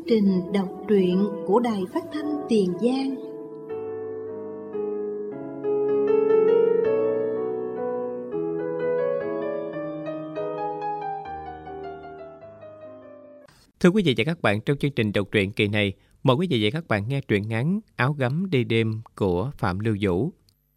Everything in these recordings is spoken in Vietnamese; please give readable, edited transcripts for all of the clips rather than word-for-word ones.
trình đọc truyện của Đài Phát thanh Tiền Giang. Thưa quý vị và các bạn, trong chương trình đọc truyện kỳ này, mời quý vị và các bạn nghe truyện ngắn Áo gấm đi đêm của Phạm Lưu Vũ.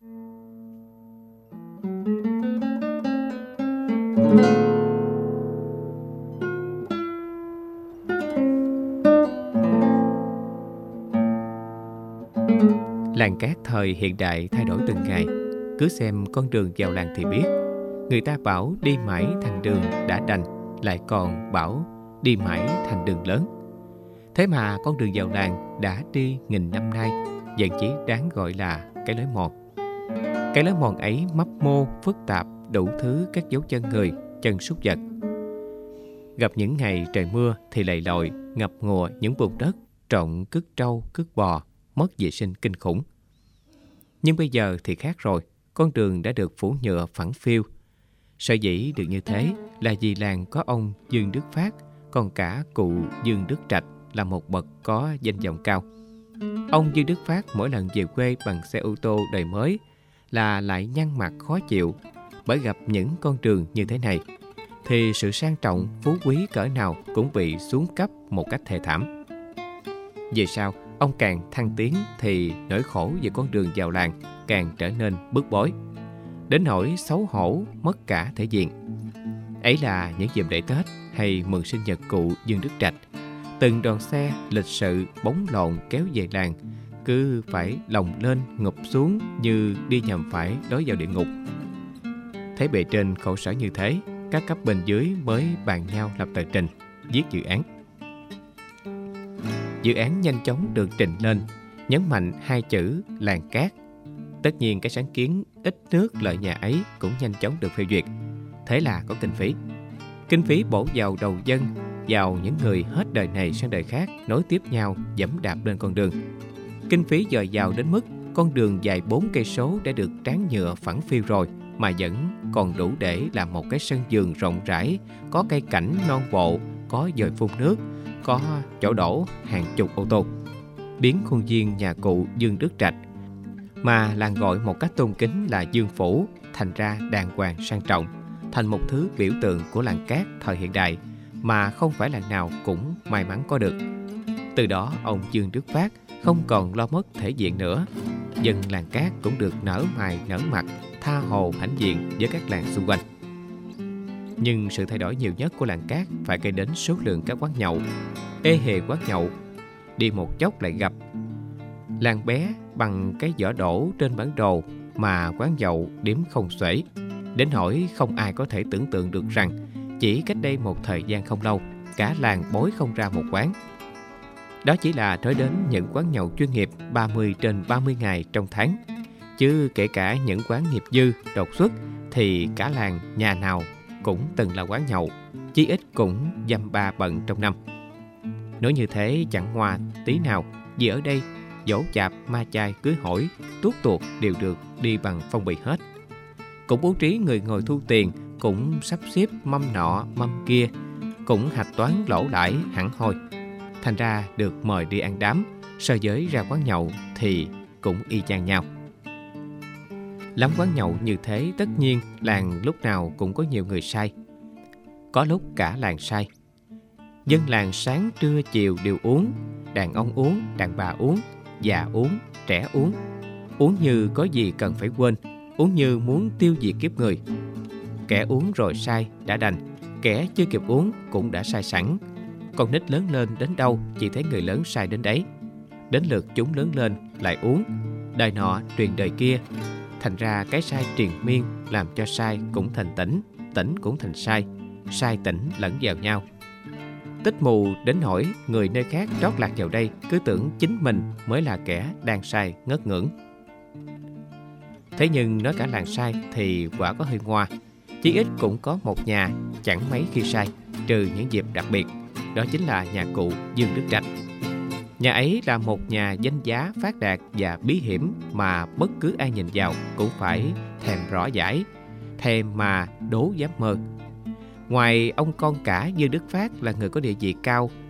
Làng cát thời hiện đại thay đổi từng ngày, cứ xem con đường vào làng thì biết. Người ta bảo đi mãi thành đường đã đành, lại còn bảo đi mãi thành đường lớn. Thế mà con đường vào làng đã đi nghìn năm nay vẫn chỉ đáng gọi là cái lối mòn. Cái lối mòn ấy mấp mô, phức tạp, đủ thứ các dấu chân người, chân súc vật. Gặp những ngày trời mưa thì lầy lội, ngập ngùa những vùng đất trộn cứt trâu, cứt bò, mất vệ sinh kinh khủng. Nhưng bây giờ thì khác rồi, con đường đã được phủ nhựa phẳng phiu. Sở dĩ được như thế là vì làng có ông Dương Đức Phát, còn cả cụ Dương Đức Trạch là một bậc có danh vọng cao. Ông Dương Đức Phát mỗi lần về quê bằng xe ô tô đời mới là lại nhăn mặt khó chịu, bởi gặp những con đường như thế này thì sự sang trọng, phú quý cỡ nào cũng bị xuống cấp một cách thê thảm. Về sau, ông càng thăng tiến thì nỗi khổ về con đường vào làng càng trở nên bức bối, đến nỗi xấu hổ mất cả thể diện. Ấy là những dịp lễ Tết hay mừng sinh nhật cụ Dương Đức Trạch, từng đoàn xe lịch sự bóng lộn kéo về làng, cứ phải lồng lên ngụp xuống như đi nhầm phải lối vào địa ngục. Thấy bề trên khổ sở như thế, các cấp bên dưới mới bàn nhau lập tờ trình, viết dự án. Dự án nhanh chóng được trình lên, nhấn mạnh hai chữ làng cát. Tất nhiên cái sáng kiến ít nước lợi nhà ấy cũng nhanh chóng được phê duyệt. Thế là có kinh phí. Kinh phí bổ vào đầu dân, vào những người hết đời này sang đời khác nối tiếp nhau dẫm đạp lên con đường. Kinh phí dồi dào đến mức con đường dài 4 cây số đã được tráng nhựa phẳng phiu rồi mà vẫn còn đủ để làm một cái sân vườn rộng rãi, có cây cảnh non bộ, có dòi phun nước, có chỗ đổ hàng chục ô tô. Biến khuôn viên nhà cụ Dương Đức Trạch, mà làng gọi một cách tôn kính là Dương Phủ, thành ra đàng hoàng sang trọng, thành một thứ biểu tượng của làng cát thời hiện đại mà không phải làng nào cũng may mắn có được. Từ đó ông Dương Đức Phát không còn lo mất thể diện nữa. Dân làng cát cũng được nở mày nở mặt, tha hồ hãnh diện với các làng xung quanh. Nhưng sự thay đổi nhiều nhất của làng cát phải kể đến số lượng các quán nhậu. Ê hề quán nhậu, đi một chốc lại gặp. Làng bé bằng cái vỏ đổ trên bản đồ mà quán nhậu đếm không xuể, đến nỗi không ai có thể tưởng tượng được rằng chỉ cách đây một thời gian không lâu, cả làng bối không ra một quán. Đó chỉ là nói đến những quán nhậu chuyên nghiệp 30/30 ngày trong tháng. Chứ kể cả những quán nghiệp dư, đột xuất thì cả làng nhà nào cũng từng là quán nhậu, chí ít cũng dăm ba bận trong năm. Nói như thế chẳng hoa tí nào, vì ở đây dỗ chạp, ma chay, cưới hỏi, tuốt tuột đều được đi bằng phong bì hết. Cũng bố trí người ngồi thu tiền, cũng sắp xếp mâm nọ mâm kia, cũng hạch toán lỗ lãi hẳn hoi. Thành ra được mời đi ăn đám, so với ra quán nhậu thì cũng y chang nhau. Lắm quán nhậu như thế, tất nhiên làng lúc nào cũng có nhiều người say. Có lúc cả làng say. Dân làng sáng trưa chiều đều uống, đàn ông uống, đàn bà uống, già uống, trẻ uống. Uống như có gì cần phải quên, uống như muốn tiêu diệt kiếp người. Kẻ uống rồi say đã đành, kẻ chưa kịp uống cũng đã say sẵn. Con nít lớn lên đến đâu chỉ thấy người lớn say đến đấy. Đến lượt chúng lớn lên lại uống, đời nọ truyền đời kia. Thành ra cái say triền miên làm cho say cũng thành tỉnh, tỉnh cũng thành say tỉnh lẫn vào nhau. Tích mù đến nỗi người nơi khác trót lạc vào đây cứ tưởng chính mình mới là kẻ đang say ngất ngưỡng. Thế nhưng nói cả làng say thì quả có hơi ngoa. Chí ít cũng có một nhà chẳng mấy khi say, trừ những dịp đặc biệt. Đó chính là nhà cụ Dương Đức Trạch. Nhà ấy là một nhà danh giá phát đạt và bí hiểm mà bất cứ ai nhìn vào cũng phải thèm rõ dãi, thèm mà đố dám mơ. Ngoài ông con cả Dương Đức Phát là người có địa vị cao,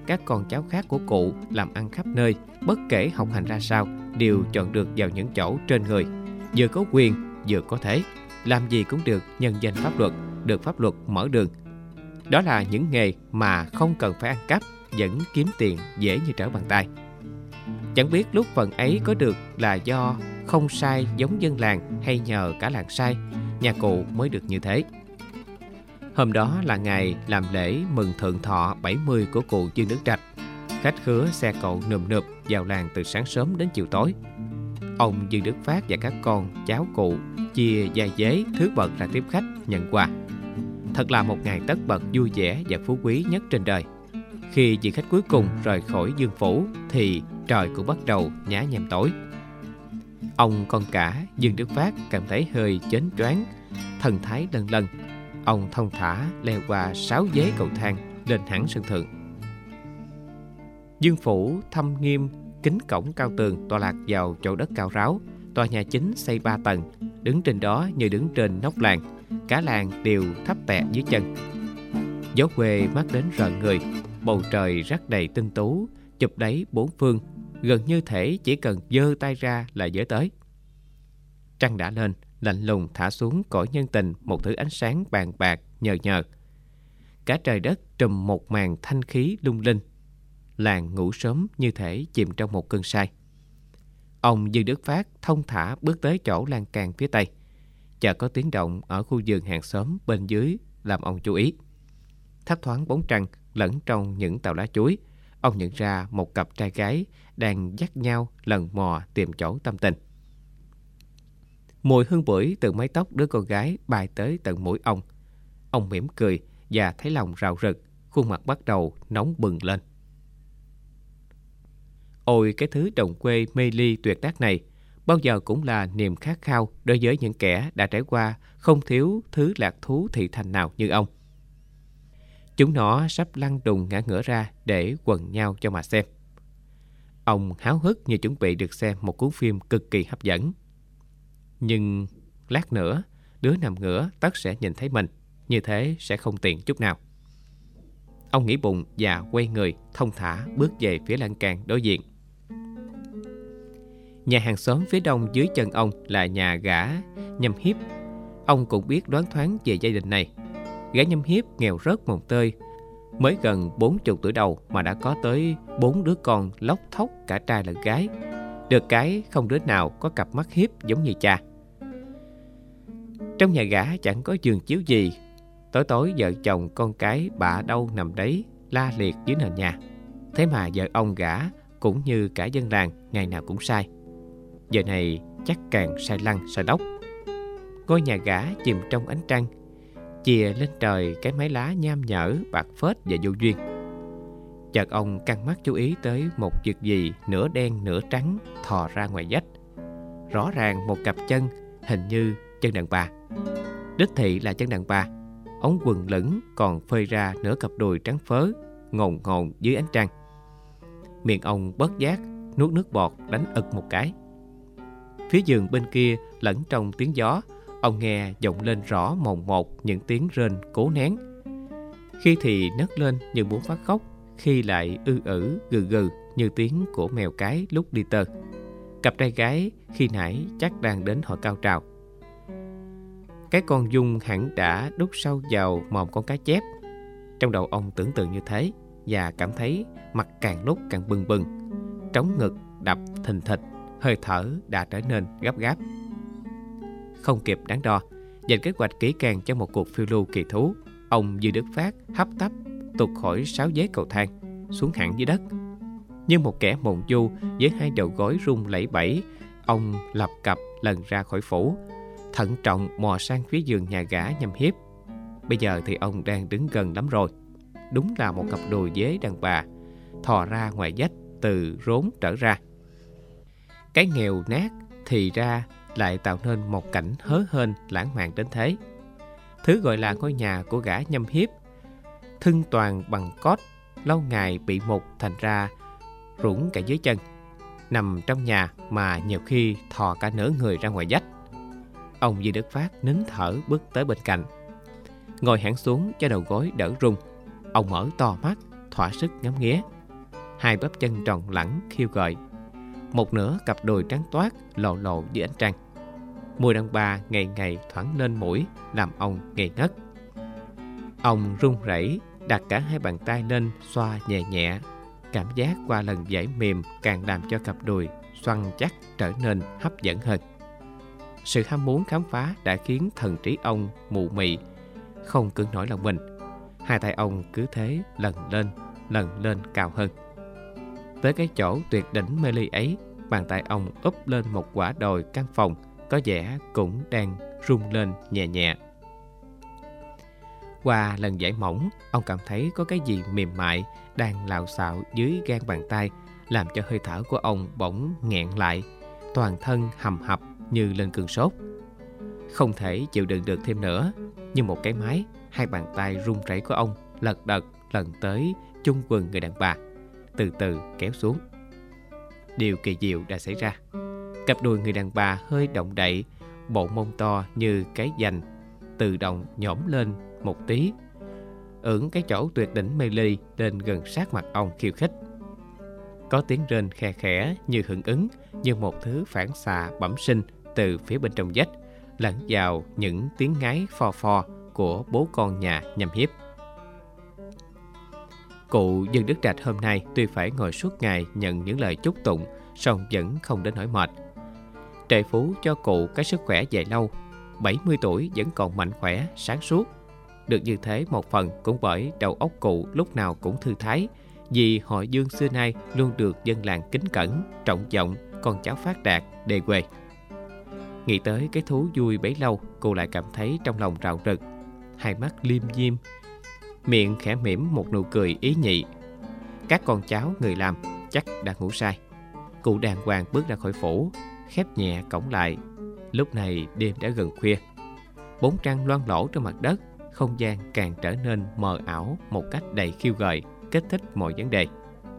các con cháu khác của cụ làm ăn khắp nơi, bất kể học hành ra sao, đều chọn được vào những chỗ trên người. Vừa có quyền, vừa có thế, làm gì cũng được nhân danh pháp luật, được pháp luật mở đường. Đó là những nghề mà không cần phải ăn cắp, vẫn kiếm tiền dễ như trở bàn tay. Chẳng biết lúc phần ấy có được là do không sai giống dân làng hay nhờ cả làng sai, nhà cụ mới được như thế. Hôm đó là ngày làm lễ mừng thượng thọ 70 của cụ Dương Đức Trạch. Khách khứa xe cộ nườm nượp vào làng từ sáng sớm đến chiều tối. Ông Dương Đức Phát và các con cháu cụ chia gia dế thứ bậc ra tiếp khách nhận quà. Thật là một ngày tất bật vui vẻ và phú quý nhất trên đời. Khi vị khách cuối cùng rời khỏi Dương phủ thì trời cũng bắt đầu nhá nhem tối. Ông con cả Dương Đức Phát cảm thấy hơi chến choáng, thần thái lân lân. Ông thong thả leo qua 6 vế cầu thang lên hẳn sân thượng. Dương phủ thâm nghiêm, kính cổng cao tường tọa lạc vào chỗ đất cao ráo. Tòa nhà chính xây 3 tầng, đứng trên đó như đứng trên nóc làng. Cả làng đều thấp tẹ dưới chân. Gió quê mát đến rợn người, bầu trời rắc đầy tinh tú, chụp đáy bốn phương, gần như thể chỉ cần giơ tay ra là dới tới. Trăng đã lên, lạnh lùng thả xuống cõi nhân tình một thứ ánh sáng bàn bạc nhờ nhờ. Cả trời đất trùm một màn thanh khí lung linh. Làng ngủ sớm như thể chìm trong một cơn say. Ông Dương Đức Phát thông thả bước tới chỗ lan can phía tây. Chợt có tiếng động ở khu vườn hàng xóm bên dưới làm ông chú ý. Thấp thoáng bóng trăng lẫn trong những tàu lá chuối, ông nhận ra một cặp trai gái đang dắt nhau lần mò tìm chỗ tâm tình. Mùi hương bưởi từ mái tóc đứa con gái bay tới tận mũi ông. Ông mỉm cười và thấy lòng rạo rực, khuôn mặt bắt đầu nóng bừng lên. Ôi, cái thứ đồng quê mê ly tuyệt đắc này bao giờ cũng là niềm khát khao đối với những kẻ đã trải qua không thiếu thứ lạc thú thị thành nào như ông. Chúng nó sắp lăn đùng ngã ngửa ra để quần nhau cho mà xem. Ông háo hức như chuẩn bị được xem một cuốn phim cực kỳ hấp dẫn. Nhưng lát nữa, đứa nằm ngửa tất sẽ nhìn thấy mình, như thế sẽ không tiện chút nào. Ông nghĩ bụng và quay người thong thả bước về phía lan can đối diện. Nhà hàng xóm phía đông dưới chân ông là nhà gã Nhâm Hiếp. Ông cũng biết đoán thoáng về gia đình này. Gã Nhâm Hiếp nghèo rớt mồng tơi, mới gần 40 tuổi đầu mà đã có tới 4 đứa con lóc thóc cả trai lẫn gái. Được cái không đứa nào có cặp mắt hiếp giống như cha. Trong nhà gã chẳng có giường chiếu gì. Tối tối vợ chồng con cái bạ đâu nằm đấy la liệt dưới nền nhà. Thế mà vợ ông gã cũng như cả dân làng ngày nào cũng sai. Giờ này chắc càng sai lăn sai lóc. Ngôi nhà gã chìm trong ánh trăng, chìa lên trời cái mái lá nham nhở bạc phết và vô duyên. Chợt ông căng mắt chú ý tới một vật gì nửa đen nửa trắng thò ra ngoài vách. Rõ ràng một cặp chân, hình như chân đàn bà. Đích thị là chân đàn bà. Ống quần lửng còn phơi ra nửa cặp đùi trắng phớ, ngồn ngồn dưới ánh trăng. Miệng ông bất giác nuốt nước bọt đánh ực một cái. Phía giường bên kia lẫn trong tiếng gió, ông nghe vọng lên rõ mồn một những tiếng rên cố nén. Khi thì nấc lên như muốn phát khóc, khi lại ư gừ gừ như tiếng của mèo cái lúc đi tơ. Cặp trai gái khi nãy chắc đang đến hồi cao trào. Cái con Dung hẳn đã đút sâu vào mồm con cá chép. Trong đầu ông tưởng tượng như thế và cảm thấy mặt càng lúc càng bừng bừng, trống ngực đập thình thịch, hơi thở đã trở nên gấp gáp. Không kịp đắn đo, dành kế hoạch kỹ càng cho một cuộc phiêu lưu kỳ thú, ông Dương Đức Phát hấp tấp tụt khỏi 6 vế cầu thang xuống hẳn dưới đất. Như một kẻ mộng du với hai đầu gối rung lẩy bẩy, ông lập cập lần ra khỏi phủ, thận trọng mò sang phía giường nhà gã Nhâm Hiếp. Bây giờ thì ông đang đứng gần lắm rồi. Đúng là một cặp đùi dế đàn bà thò ra ngoài vách từ rốn trở ra. Cái nghèo nát thì ra lại tạo nên một cảnh hớ hênh lãng mạn đến thế. Thứ gọi là ngôi nhà của gã Nhâm Hiếp thưng toàn bằng cốt, lâu ngày bị mục thành ra rũng cả dưới chân. Nằm trong nhà mà nhiều khi thò cả nửa người ra ngoài vách. Ông Dương Đức Phát nín thở bước tới bên cạnh, ngồi hẳn xuống cho đầu gối đỡ rung. Ông mở to mắt thỏa sức ngắm nghía. hai bắp chân tròn lẳng khiêu gợi, một nửa cặp đùi trắng toát lộ lộ dưới ánh trăng. Mùi đàn bà ngày ngày thoảng lên mũi làm ông ngây ngất. Ông run rẩy đặt cả hai bàn tay lên xoa nhẹ nhẹ. Cảm giác qua lần giãy mềm càng làm cho cặp đùi xoăn chắc trở nên hấp dẫn hơn. Sự ham muốn khám phá đã khiến thần trí ông mụ mị, không cưỡng nổi lòng mình. Hai tay ông cứ thế lần lên cao hơn. Tới cái chỗ tuyệt đỉnh mê ly ấy, bàn tay ông úp lên một quả đồi căn phòng có vẻ cũng đang rung lên nhẹ nhẹ. Qua lần giãy mỏng, ông cảm thấy có cái gì mềm mại đang lạo xạo dưới gan bàn tay, làm cho hơi thở của ông bỗng nghẹn lại, toàn thân hầm hập như lên cơn sốt. Không thể chịu đựng được thêm nữa, như một cái máy, hai bàn tay run rẩy của ông lật đật lần tới chung quần người đàn bà, từ từ kéo xuống. Điều kỳ diệu đã xảy ra. Cặp đùi người đàn bà hơi động đậy, bộ mông to như cái dành tự động nhổm lên một tí, ưỡn cái chỗ tuyệt đỉnh mê ly lên gần sát mặt ông khiêu khích. Có tiếng rên khe khẽ như hưởng ứng, như một thứ phản xạ bẩm sinh từ phía bên trong vách, lẫn vào những tiếng ngáy phò phò của bố con nhà nhâm hiếp. Cụ Dương Đức Trạch hôm nay tuy phải ngồi suốt ngày nhận những lời chúc tụng, song vẫn không đến nỗi mệt. Trời phú cho cụ cái sức khỏe dài lâu, 70 tuổi vẫn còn mạnh khỏe, sáng suốt. Được như thế một phần cũng bởi đầu óc cụ lúc nào cũng thư thái, vì họ Dương xưa nay luôn được dân làng kính cẩn, trọng vọng con cháu phát đạt, đề quê. Nghĩ tới cái thú vui bấy lâu, cụ lại cảm thấy trong lòng rạo rực, hai mắt liêm diêm, miệng khẽ mỉm một nụ cười ý nhị. Các con cháu người làm chắc đã ngủ say. Cụ đàng hoàng bước ra khỏi phủ, khép nhẹ cổng lại. Lúc này đêm đã gần khuya, bóng trăng loang lổ trên mặt đất, không gian càng trở nên mờ ảo một cách đầy khiêu gợi, kích thích mọi vấn đề.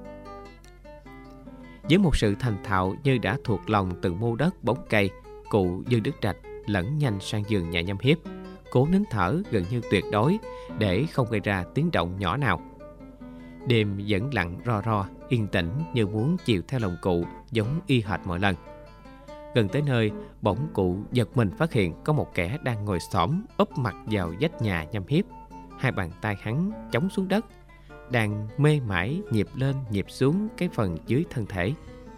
Với một sự thành thạo như đã thuộc lòng từng mô đất bóng cây, cụ Dương Đức Trạch lẫn nhanh sang giường nhà nhâm hiếp, cố nín thở gần như tuyệt đối để không gây ra tiếng động nhỏ nào. Đêm vẫn lặng ro ro, yên tĩnh như muốn chiều theo lòng cụ, giống y hệt mọi lần. Gần tới nơi, bỗng cụ giật mình phát hiện có một kẻ đang ngồi xổm úp mặt vào vách nhà nhâm hiếp. Hai bàn tay hắn chống xuống đất, đang mê mải nhịp lên nhịp xuống cái phần dưới thân thể.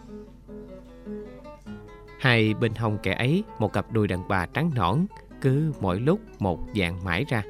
Hai bên hông kẻ ấy một cặp đùi đàn bà trắng nõn, cứ mỗi lúc một dạng mãi ra.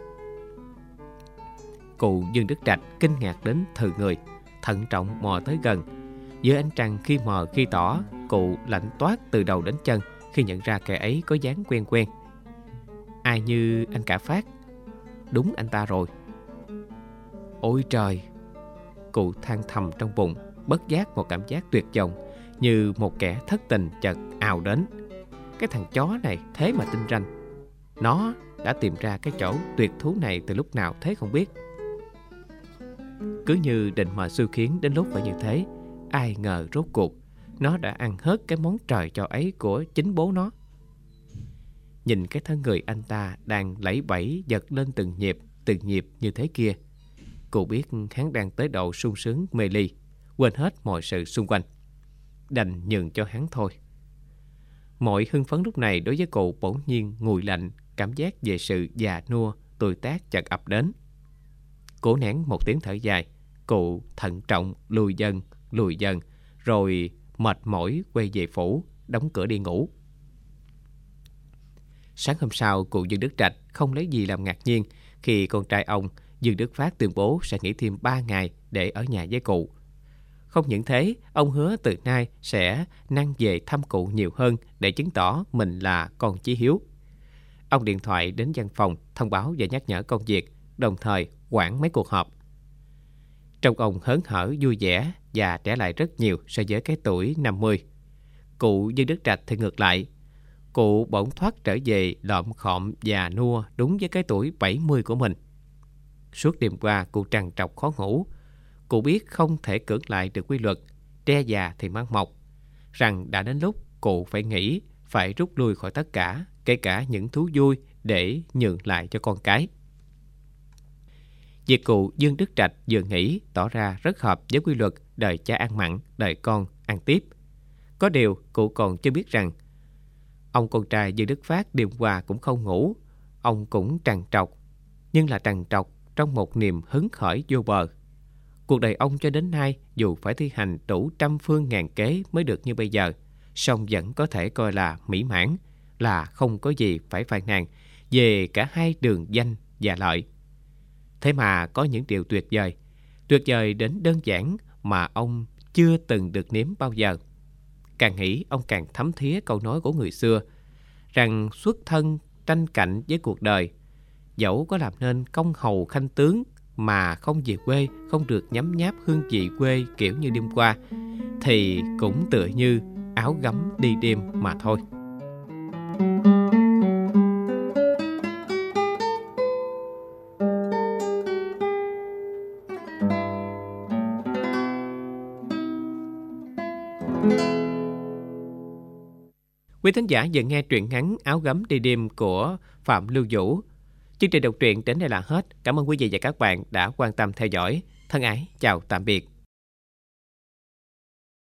Cụ Dương Đức Trạch kinh ngạc đến thừ người, thận trọng mò tới gần. Giữa ánh trăng khi mờ khi tỏ, cụ lạnh toát từ đầu đến chân khi nhận ra kẻ ấy có dáng quen quen. Ai như anh cả Phát? Đúng anh ta rồi. Ôi trời! Cụ than thầm trong bụng, bất giác một cảm giác tuyệt vọng, như một kẻ thất tình chợt ào đến. Cái thằng chó này thế mà tinh ranh. Nó đã tìm ra cái chỗ tuyệt thú này từ lúc nào thế không biết. Cứ như định mà xui khiến đến lúc phải như thế, ai ngờ rốt cuộc nó đã ăn hết cái món trời cho ấy của chính bố nó. Nhìn cái thân người anh ta đang lẫy bẫy giật lên từng nhịp như thế kia, cụ biết hắn đang tới độ sung sướng mê ly, quên hết mọi sự xung quanh, đành nhường cho hắn thôi. Mọi hưng phấn lúc này đối với cụ bỗng nhiên nguội lạnh, cảm giác về sự già nua tuổi tác chợt ập đến. Cố nén một tiếng thở dài, cụ thận trọng lùi dần, rồi mệt mỏi quay về phủ, đóng cửa đi ngủ. Sáng hôm sau, cụ Dương Đức Trạch không lấy gì làm ngạc nhiên khi con trai ông Dương Đức Phát tuyên bố sẽ nghỉ thêm 3 ngày để ở nhà với cụ. Không những thế, ông hứa từ nay sẽ năng về thăm cụ nhiều hơn để chứng tỏ mình là con chí hiếu. Ông điện thoại đến văn phòng thông báo và nhắc nhở công việc, đồng thời quản mấy cuộc họp. Trông ông hớn hở vui vẻ và trẻ lại rất nhiều so với cái tuổi 50. Cụ Dương Đức Trạch thì ngược lại. Cụ bỗng thoát trở về lọm khọm già nua đúng với cái tuổi 70 của mình. Suốt đêm qua cụ trằn trọc khó ngủ. Cụ biết không thể cưỡng lại được quy luật tre già thì mang mọc, rằng đã đến lúc cụ phải nghĩ, phải rút lui khỏi tất cả, kể cả những thú vui, để nhường lại cho con cái. Việc cụ Dương Đức Trạch vừa nghĩ tỏ ra rất hợp với quy luật đời cha ăn mặn, đời con ăn tiếp. Có điều cụ còn chưa biết rằng ông con trai Dương Đức Phát đêm qua cũng không ngủ. Ông cũng trằn trọc, nhưng là trằn trọc trong một niềm hứng khởi vô bờ. Cuộc đời ông cho đến nay dù phải thi hành đủ trăm phương ngàn kế mới được như bây giờ, song vẫn có thể coi là mỹ mãn, là không có gì phải phàn nàn về cả hai đường danh và lợi. Thế mà có những điều tuyệt vời đến đơn giản mà ông chưa từng được nếm bao giờ. Càng nghĩ ông càng thấm thía câu nói của người xưa rằng xuất thân tranh cạnh với cuộc đời, dẫu có làm nên công hầu khanh tướng mà không về quê, không được nhấm nháp hương vị quê kiểu như đêm qua, thì cũng tựa như áo gấm đi đêm mà thôi. Quý thính giả vừa nghe truyện ngắn Áo gấm đi đêm của Phạm Lưu Vũ. Chương trình đọc truyện đến đây là hết. Cảm ơn quý vị và các bạn đã quan tâm theo dõi. Thân ái, chào tạm biệt.